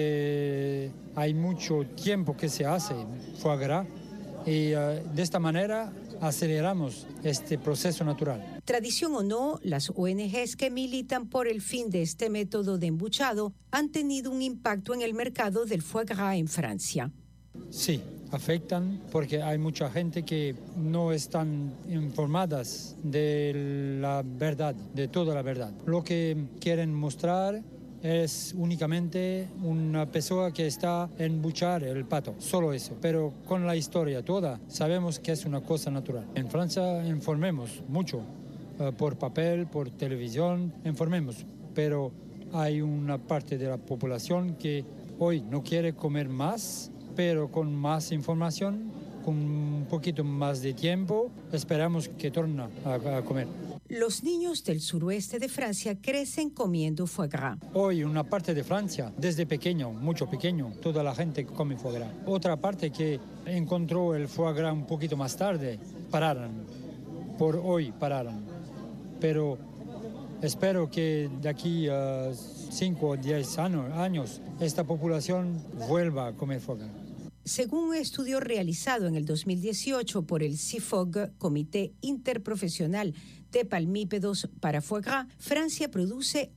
que hay mucho tiempo que se hace foie gras y de esta manera aceleramos este proceso natural. Tradición o no, las ONGs que militan por el fin de este método de embuchado han tenido un impacto en el mercado del foie gras en Francia. Sí, afectan porque hay mucha gente que no están informadas de la verdad, de toda la verdad. Lo que quieren mostrar es únicamente una persona que está en embuchar el pato, solo eso. Pero con la historia toda sabemos que es una cosa natural. En Francia informemos mucho, por papel, por televisión, informemos. Pero hay una parte de la población que hoy no quiere comer más, pero con más información, con un poquito más de tiempo, esperamos que torne a comer. Los niños del suroeste de Francia crecen comiendo foie gras. Hoy una parte de Francia, desde pequeño, mucho pequeño, toda la gente come foie gras. Otra parte que encontró el foie gras un poquito más tarde, pararon. Por hoy pararon. Pero espero que de aquí a 5 o 10 años esta población vuelva a comer foie gras. Según un estudio realizado en el 2018 por el CIFOG, Comité Interprofesional de Palmípedos para Foie Gras, Francia produce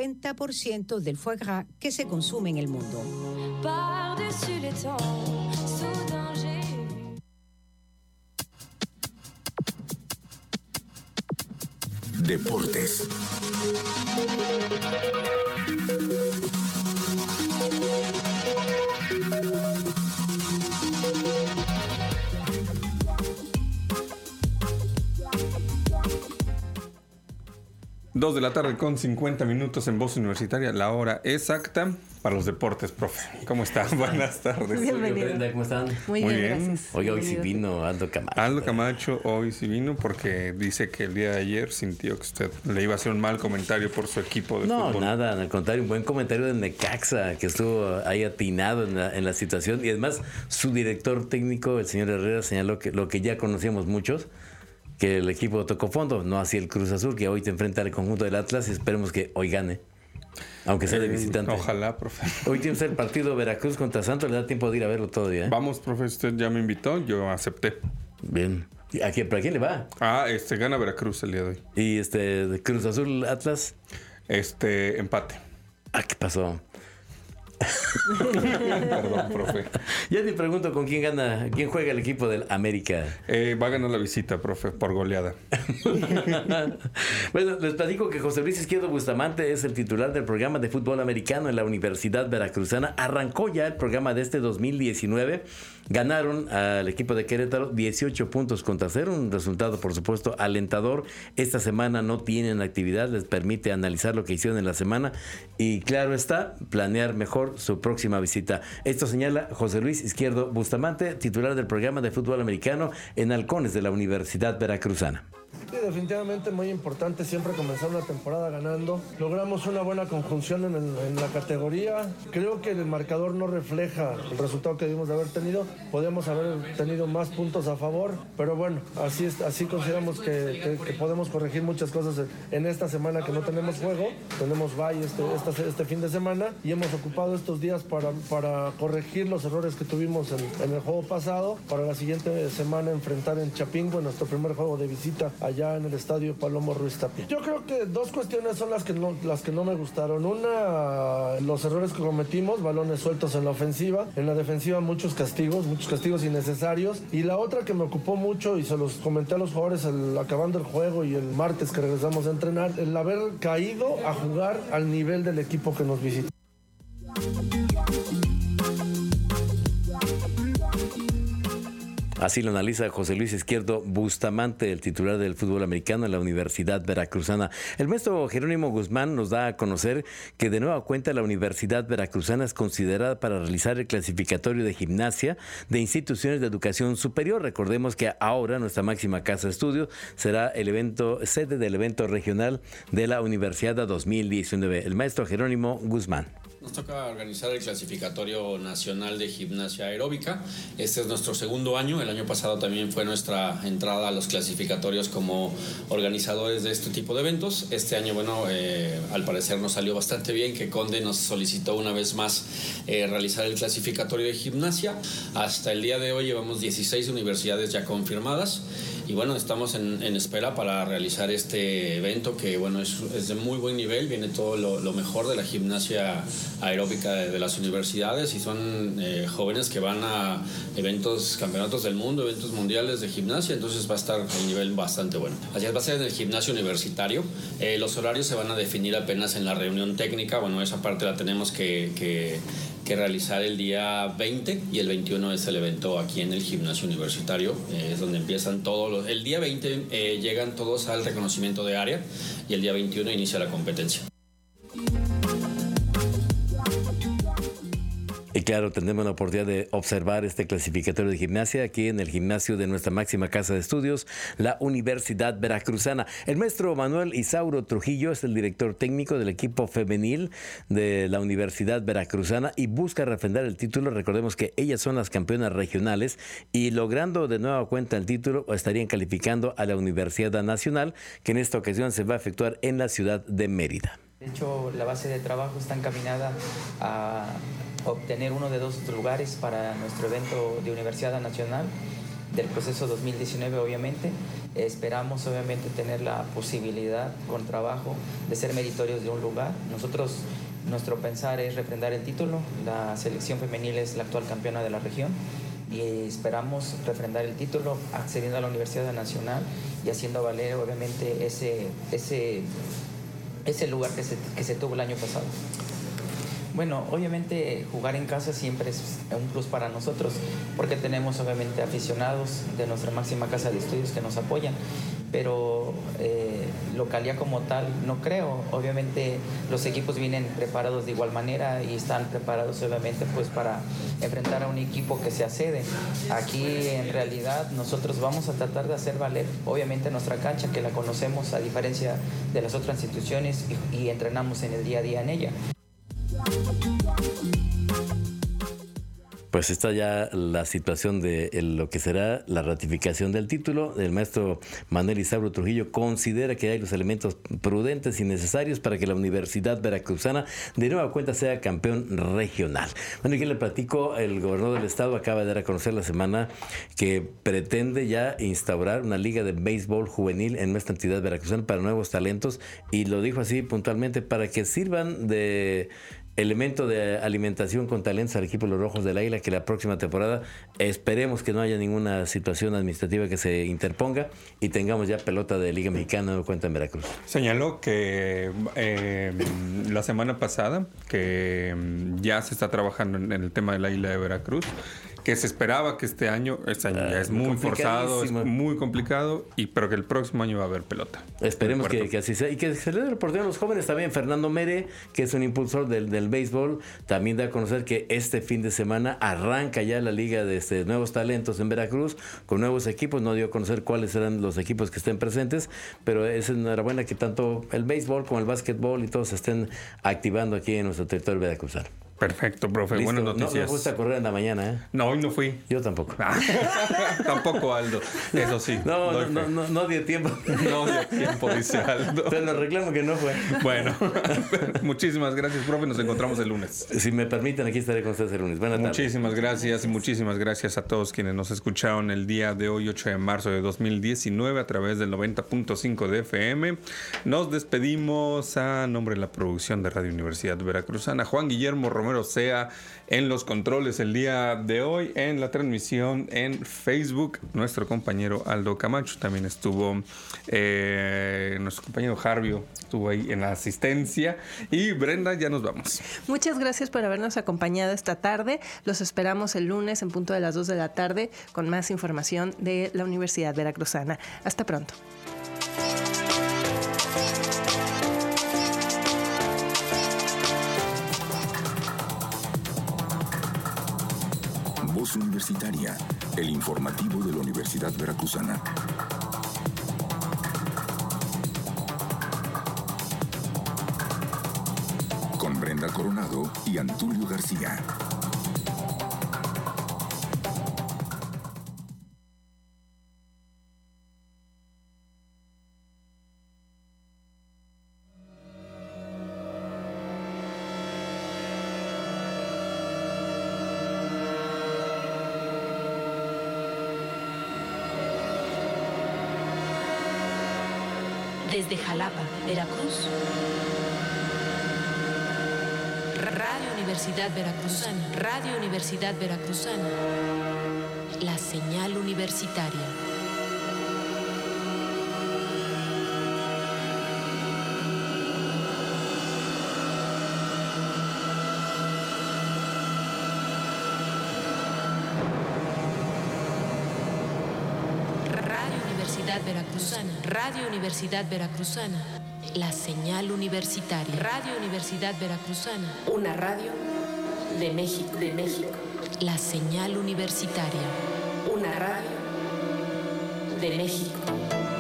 80% del foie gras que se consume en el mundo. Deportes. Dos de la tarde con 50 minutos en Voz Universitaria, la hora exacta para los deportes, profe. ¿Cómo está? Buenas tardes. Bienvenido. ¿Cómo están? Muy bien, gracias. Oiga, hoy sí vino Aldo Camacho. Aldo Camacho hoy sí vino porque dice que el día de ayer sintió que usted le iba a hacer un mal comentario por su equipo de fútbol. No, nada, al contrario, un buen comentario de Necaxa, que estuvo ahí atinado en la situación. Y además, su director técnico, el señor Herrera, señaló que lo que ya conocíamos muchos, que el equipo tocó fondo, no así el Cruz Azul, que hoy te enfrenta al conjunto del Atlas, y esperemos que hoy gane, aunque sea de visitante. Ojalá, profe. Hoy tiene el partido Veracruz contra Santos, le da tiempo de ir a verlo todavía. Vamos, profe, usted ya me invitó, yo acepté. Bien. ¿Para quién le va? Gana Veracruz el día de hoy. ¿Y de Cruz Azul Atlas? Empate. ¿Qué pasó? Perdón, profe. Ya te pregunto con quién juega el equipo del América. Va a ganar la visita, profe, por goleada. Bueno, les platico que José Luis Izquierdo Bustamante es el titular del programa de fútbol americano en la Universidad Veracruzana. Arrancó ya el programa de este 2019. Ganaron al equipo de Querétaro 18 puntos contra 0, un resultado por supuesto alentador. Esta semana no tienen actividad, les permite analizar lo que hicieron en la semana y claro está, planear mejor su próxima visita. Esto señala José Luis Izquierdo Bustamante, titular del programa de fútbol americano en Halcones de la Universidad Veracruzana. Sí, definitivamente muy importante siempre comenzar una temporada ganando. Logramos una buena conjunción en la categoría. Creo que el marcador no refleja el resultado que debimos de haber tenido. Podíamos haber tenido más puntos a favor, pero bueno, así consideramos que podemos corregir muchas cosas en esta semana que no tenemos juego. Tenemos bye este fin de semana y hemos ocupado estos días para corregir los errores que tuvimos en el juego pasado. Para la siguiente semana enfrentar en Chapingo, en nuestro primer juego de visita allá en el estadio Palomo Ruiz Tapia. Yo creo que dos cuestiones son las que no me gustaron. Una, los errores que cometimos, balones sueltos en la ofensiva. En la defensiva muchos castigos innecesarios. Y la otra que me ocupó mucho y se los comenté a los jugadores acabando el juego y el martes que regresamos a entrenar, el haber caído a jugar al nivel del equipo que nos visitó. Así lo analiza José Luis Izquierdo Bustamante, el titular del fútbol americano en la Universidad Veracruzana. El maestro Jerónimo Guzmán nos da a conocer que de nueva cuenta la Universidad Veracruzana es considerada para realizar el clasificatorio de gimnasia de instituciones de educación superior. Recordemos que ahora nuestra máxima casa de estudios será el evento, sede del evento regional de la Universidad 2019. El maestro Jerónimo Guzmán. Nos toca organizar el clasificatorio nacional de gimnasia aeróbica. Este es nuestro segundo año. El año pasado también fue nuestra entrada a los clasificatorios como organizadores de este tipo de eventos. Este año, bueno, al parecer nos salió bastante bien, que Conde nos solicitó una vez más realizar el clasificatorio de gimnasia. Hasta el día de hoy llevamos 16 universidades ya confirmadas. Y bueno, estamos en espera para realizar este evento que, bueno, es de muy buen nivel. Viene todo lo mejor de la gimnasia aeróbica de las universidades y son jóvenes que van a eventos, campeonatos del mundo, eventos mundiales de gimnasia, entonces va a estar a un nivel bastante bueno. Así es, va a ser en el gimnasio universitario. Los horarios se van a definir apenas en la reunión técnica. Bueno, esa parte la tenemos que realizar el día 20 y el 21 es el evento aquí en el gimnasio universitario. Es donde empiezan todos el día 20 llegan todos al reconocimiento de área y el día 21 inicia la competencia. Y claro, tendremos la oportunidad de observar este clasificatorio de gimnasia aquí en el gimnasio de nuestra máxima casa de estudios, la Universidad Veracruzana. El maestro Manuel Isauro Trujillo es el director técnico del equipo femenil de la Universidad Veracruzana y busca refrendar el título. Recordemos que ellas son las campeonas regionales y logrando de nueva cuenta el título estarían calificando a la Universidad Nacional, que en esta ocasión se va a efectuar en la ciudad de Mérida. De hecho, la base de trabajo está encaminada a obtener uno de 2 lugares para nuestro evento de Universidad Nacional del proceso 2019, obviamente. Esperamos, obviamente, tener la posibilidad, con trabajo, de ser meritorios de un lugar. Nuestro pensar es refrendar el título. La selección femenil es la actual campeona de la región y esperamos refrendar el título accediendo a la Universidad Nacional y haciendo valer, obviamente, ese lugar que se tuvo el año pasado. Bueno, obviamente jugar en casa siempre es un plus para nosotros porque tenemos obviamente aficionados de nuestra máxima casa de estudios que nos apoyan, pero localía como tal no creo. Obviamente los equipos vienen preparados de igual manera y están preparados obviamente pues para enfrentar a un equipo que se accede. Aquí en realidad nosotros vamos a tratar de hacer valer obviamente nuestra cancha, que la conocemos a diferencia de las otras instituciones y entrenamos en el día a día en ella. Pues está ya la situación de lo que será la ratificación del título. El maestro Manuel Isauro Trujillo considera que hay los elementos prudentes y necesarios para que la Universidad Veracruzana de nueva cuenta sea campeón regional. Bueno, y que le platico, el gobernador del estado acaba de dar a conocer la semana que pretende ya instaurar una liga de béisbol juvenil en nuestra entidad veracruzana para nuevos talentos, y lo dijo así puntualmente, para que sirvan de elemento de alimentación con talentos al equipo de los Rojos del Águila, que la próxima temporada esperemos que no haya ninguna situación administrativa que se interponga y tengamos ya pelota de Liga Mexicana de cuenta en Veracruz. Señaló que la semana pasada que ya se está trabajando en el tema del Águila de Veracruz, que se esperaba que este año ya es muy forzado, es muy complicado, pero que el próximo año va a haber pelota. Esperemos que así sea y que se le dé la oportunidad a los jóvenes también. Fernando Mere, que es un impulsor del béisbol, también da a conocer que este fin de semana arranca ya la liga de nuevos talentos en Veracruz con nuevos equipos. No dio a conocer cuáles serán los equipos que estén presentes, pero es enhorabuena que tanto el béisbol como el básquetbol y todos se estén activando aquí en nuestro territorio veracruzano. Perfecto, profe. Listo. Buenas noticias. No me gusta correr en la mañana, ¿eh? No, hoy no fui. Yo tampoco. Tampoco, Aldo. Eso sí. No dio tiempo. No dio tiempo, dice Aldo. Te lo reclamo que no fue. Bueno, muchísimas gracias, profe. Nos encontramos el lunes. Si me permiten, aquí estaré con ustedes el lunes. Buenas tardes. Muchísimas gracias y muchísimas gracias a todos quienes nos escucharon el día de hoy, 8 de marzo de 2019, a través del 90.5 de FM. Nos despedimos a nombre de la producción de Radio Universidad Veracruzana, Juan Guillermo Romero Manuel Osea en los controles el día de hoy. En la transmisión en Facebook, nuestro compañero Aldo Camacho. También estuvo nuestro compañero Jarvio, estuvo ahí en la asistencia. Y Brenda, ya nos vamos. Muchas gracias por habernos acompañado esta tarde. Los esperamos el lunes en punto de las 2 de la tarde con más información de la Universidad Veracruzana. Hasta pronto. Voz Universitaria, el informativo de la Universidad Veracruzana. Con Brenda Coronado y Antulio García. Desde Jalapa, Veracruz. Radio Universidad Veracruzana. Radio Universidad Veracruzana. La señal universitaria. Veracruzana. Radio Universidad Veracruzana. La señal universitaria. Radio Universidad Veracruzana. Una radio de México. De México. La señal universitaria. Una radio de México.